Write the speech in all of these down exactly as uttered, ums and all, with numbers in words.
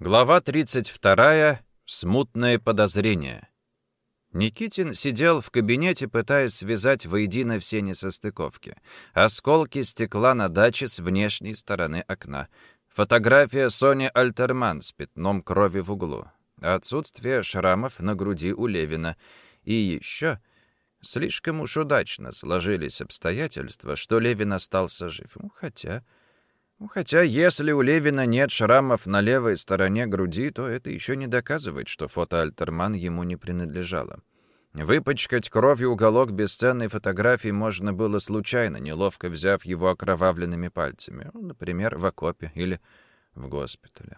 Глава тридцать вторая. Смутное подозрение. Никитин сидел в кабинете, пытаясь связать воедино все несостыковки. Осколки стекла на даче с внешней стороны окна. Фотография Сони Альтерман с пятном крови в углу. Отсутствие шрамов на груди у Левина. И еще слишком уж удачно сложились обстоятельства, что Левин остался жив. Ну, хотя... Хотя, если у Левина нет шрамов на левой стороне груди, то это еще не доказывает, что фото Альтерман ему не принадлежало. Выпачкать кровью уголок бесценной фотографии можно было случайно, неловко взяв его окровавленными пальцами, ну, например, в окопе или в госпитале.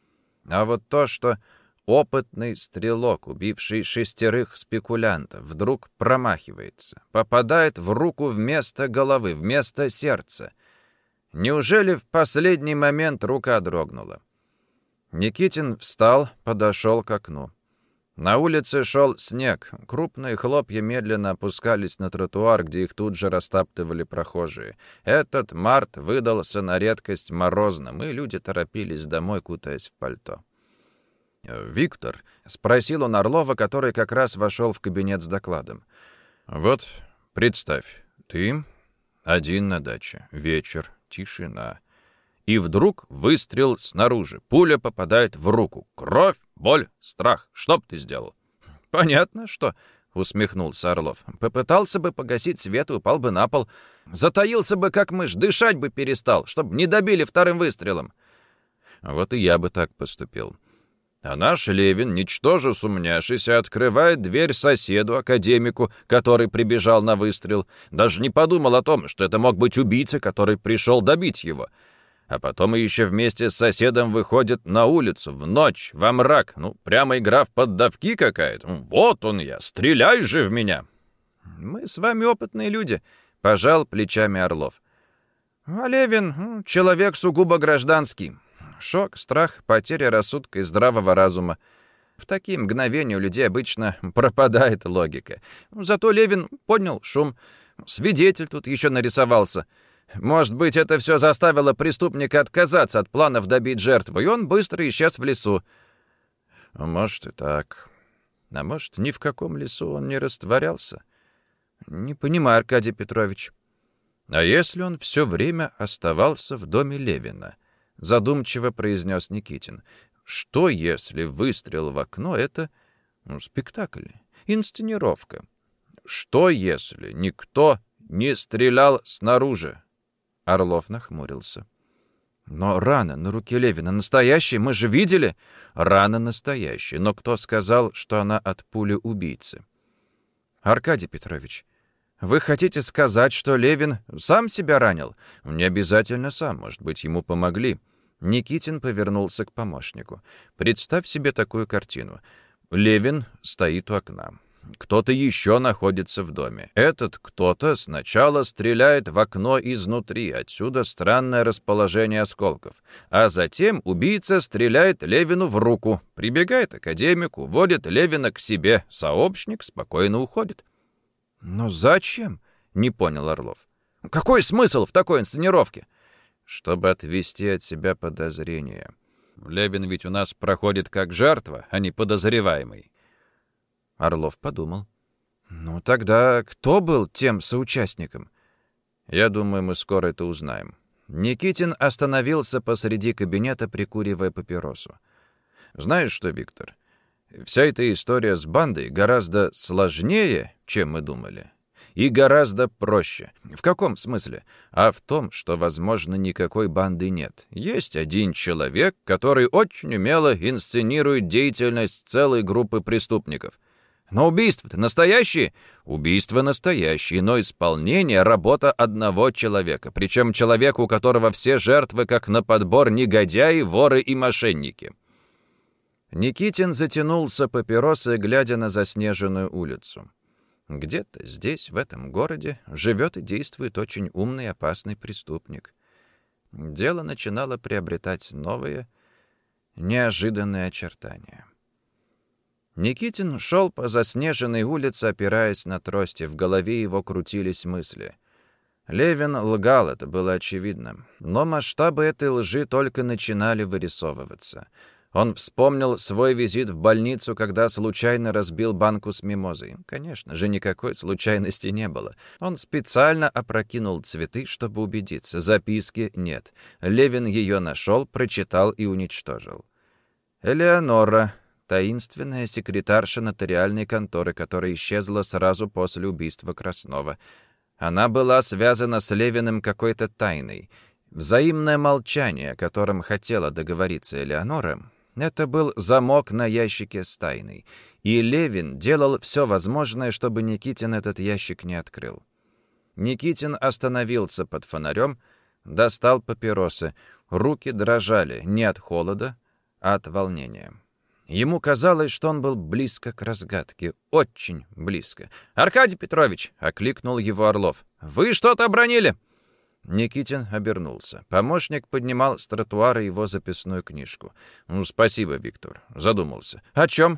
А вот то, что опытный стрелок, убивший шестерых спекулянтов, вдруг промахивается, попадает в руку вместо головы, вместо сердца. Неужели в последний момент рука дрогнула? Никитин встал, подошел к окну. На улице шел снег. Крупные хлопья медленно опускались на тротуар, где их тут же растаптывали прохожие. Этот март выдался на редкость морозным, и люди торопились домой, кутаясь в пальто. «Виктор?» — спросил он Орлова, который как раз вошел в кабинет с докладом. «Вот, представь, ты один на даче, вечер. Тишина. И вдруг выстрел снаружи. Пуля попадает в руку. Кровь, боль, страх. Что б ты сделал? Понятно, что, усмехнулся Орлов. Попытался бы погасить свет и упал бы на пол. Затаился бы, как мышь, дышать бы перестал, чтобы не добили вторым выстрелом. Вот и я бы так поступил. А наш Левин, ничтоже сумняшися, открывает дверь соседу, академику, который прибежал на выстрел. Даже не подумал о том, что это мог быть убийца, который пришел добить его. А потом еще вместе с соседом выходит на улицу, в ночь, во мрак. Ну, прямо игра в поддавки какая-то. Вот он я, стреляй же в меня. Мы с вами опытные люди, пожал плечами Орлов. А Левин — человек сугубо гражданский. Шок, страх, потеря рассудка и здравого разума. В такие мгновения у людей обычно пропадает логика. Зато Левин поднял шум. Свидетель тут еще нарисовался. Может быть, это все заставило преступника отказаться от планов добить жертву, и он быстро исчез в лесу. Может и так. А может, ни в каком лесу он не растворялся. Не понимаю, Аркадий Петрович. А если он все время оставался в доме Левина? Задумчиво произнес Никитин. Что, если выстрел в окно — это ну, спектакль, инсценировка? Что, если никто не стрелял снаружи? Орлов нахмурился. Но рана на руке Левина настоящая, мы же видели. Рана настоящая, но кто сказал, что она от пули убийцы? Аркадий Петрович, вы хотите сказать, что Левин сам себя ранил? Не обязательно сам, может быть, ему помогли. Никитин повернулся к помощнику. Представь себе такую картину. Левин стоит у окна. Кто-то еще находится в доме. Этот кто-то сначала стреляет в окно изнутри, отсюда странное расположение осколков. А затем убийца стреляет Левину в руку, прибегает академик, уводит Левина к себе. Сообщник спокойно уходит. «Но зачем?» — не понял Орлов. «Какой смысл в такой инсценировке?» «Чтобы отвести от себя подозрения. Левин ведь у нас проходит как жертва, а не подозреваемый». Орлов подумал. «Ну тогда кто был тем соучастником?» «Я думаю, мы скоро это узнаем». Никитин остановился посреди кабинета, прикуривая папиросу. «Знаешь что, Виктор, вся эта история с бандой гораздо сложнее, чем мы думали. И гораздо проще. В каком смысле? А в том, что, возможно, никакой банды нет. Есть один человек, который очень умело инсценирует деятельность целой группы преступников. Но убийства-то настоящие? Убийства настоящие, но исполнение — работа одного человека. Причем человека, у которого все жертвы, как на подбор, негодяи, воры и мошенники». Никитин затянулся папиросой, глядя на заснеженную улицу. Где-то здесь, в этом городе, живет и действует очень умный и опасный преступник. Дело начинало приобретать новые, неожиданные очертания. Никитин шел по заснеженной улице, опираясь на трости. В голове его крутились мысли. Левин лгал, это было очевидно. Но масштабы этой лжи только начинали вырисовываться. Он вспомнил свой визит в больницу, когда случайно разбил банку с мимозой. Конечно же, никакой случайности не было. Он специально опрокинул цветы, чтобы убедиться. Записки нет. Левин ее нашел, прочитал и уничтожил. Элеонора, таинственная секретарша нотариальной конторы, которая исчезла сразу после убийства Краснова. Она была связана с Левиным какой-то тайной. Взаимное молчание, о котором хотела договориться Элеонора, это был замок на ящике с тайной, и Левин делал все возможное, чтобы Никитин этот ящик не открыл. Никитин остановился под фонарем, достал папиросы. Руки дрожали не от холода, а от волнения. Ему казалось, что он был близко к разгадке, очень близко. «Аркадий Петрович!» — окликнул его Орлов. «Вы что-то обронили?» Никитин обернулся. Помощник поднимал с тротуара его записную книжку. «Ну, спасибо, Виктор». Задумался. «О чем?»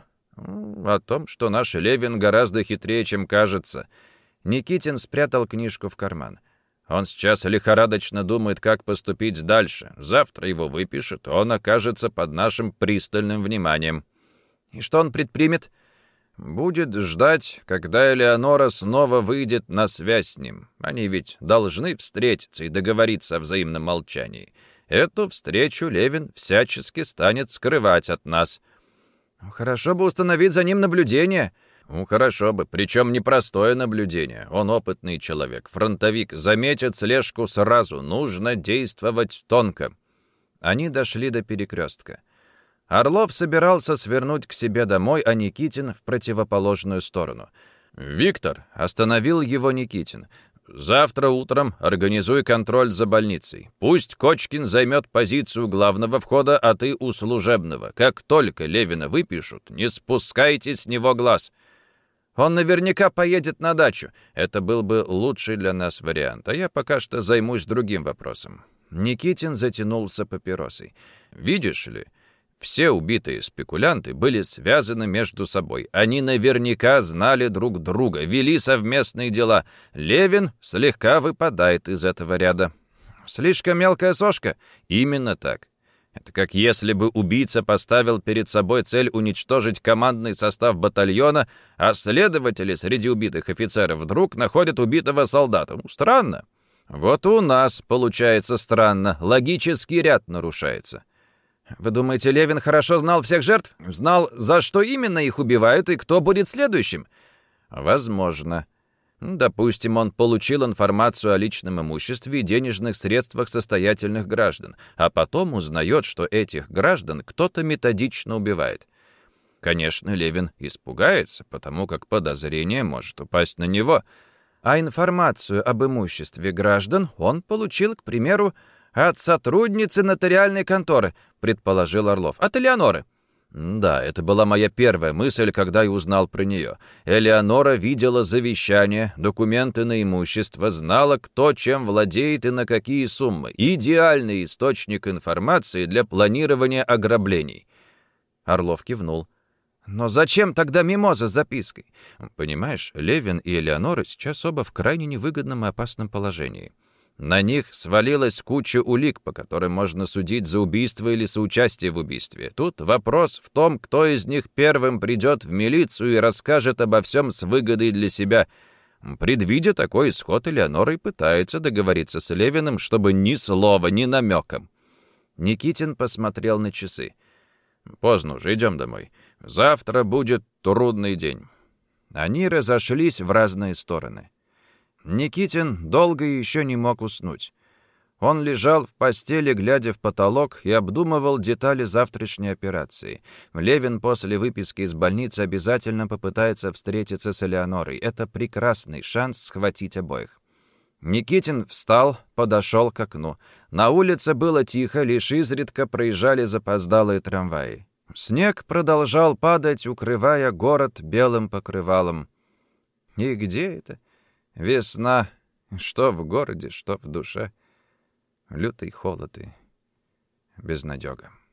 «О том, что наш Левин гораздо хитрее, чем кажется». Никитин спрятал книжку в карман. «Он сейчас лихорадочно думает, как поступить дальше. Завтра его выпишут, он окажется под нашим пристальным вниманием». «И что он предпримет?» «Будет ждать, когда Элеонора снова выйдет на связь с ним. Они ведь должны встретиться и договориться о взаимном молчании. Эту встречу Левин всячески станет скрывать от нас». «Хорошо бы установить за ним наблюдение». «Ну, хорошо бы, причем непростое наблюдение. Он опытный человек, фронтовик, заметит слежку сразу. Нужно действовать тонко». Они дошли до перекрестка. Орлов собирался свернуть к себе домой, а Никитин — в противоположную сторону. «Виктор», — остановил его Никитин, — «завтра утром организуй контроль за больницей. Пусть Кочкин займет позицию главного входа, а ты у служебного. Как только Левина выпишут, не спускайте с него глаз». «Он наверняка поедет на дачу. Это был бы лучший для нас вариант, а я пока что займусь другим вопросом». Никитин затянулся папиросой. «Видишь ли, все убитые спекулянты были связаны между собой. Они наверняка знали друг друга, вели совместные дела. Левин слегка выпадает из этого ряда». «Слишком мелкая сошка?» «Именно так. Это как если бы убийца поставил перед собой цель уничтожить командный состав батальона, а следователи среди убитых офицеров вдруг находят убитого солдата. Ну, странно». «Вот у нас получается странно. Логический ряд нарушается». «Вы думаете, Левин хорошо знал всех жертв? Знал, за что именно их убивают и кто будет следующим?» «Возможно. Допустим, он получил информацию о личном имуществе и денежных средствах состоятельных граждан, а потом узнает, что этих граждан кто-то методично убивает. Конечно, Левин испугается, потому как подозрение может упасть на него. А информацию об имуществе граждан он получил, к примеру, от сотрудницы нотариальной конторы», — предположил Орлов. «От Элеоноры». «Да, это была моя первая мысль, когда я узнал про нее. Элеонора видела завещание, документы на имущество, знала, кто чем владеет и на какие суммы. Идеальный источник информации для планирования ограблений». Орлов кивнул. «Но зачем тогда мимоза с запиской?» «Понимаешь, Левин и Элеонора сейчас оба в крайне невыгодном и опасном положении. На них свалилась куча улик, по которым можно судить за убийство или соучастие в убийстве. Тут вопрос в том, кто из них первым придет в милицию и расскажет обо всем с выгодой для себя. Предвидя такой исход, Элеонора и пытается договориться с Левиным, чтобы ни слова, ни намеком». Никитин посмотрел на часы. «Поздно уже, идем домой. Завтра будет трудный день». Они разошлись в разные стороны. Никитин долго еще не мог уснуть. Он лежал в постели, глядя в потолок, и обдумывал детали завтрашней операции. Левин после выписки из больницы обязательно попытается встретиться с Элеонорой. Это прекрасный шанс схватить обоих. Никитин встал, подошел к окну. На улице было тихо, лишь изредка проезжали запоздалые трамваи. Снег продолжал падать, укрывая город белым покрывалом. И где это? Весна, что в городе, что в душе. Лютый холод и безнадега.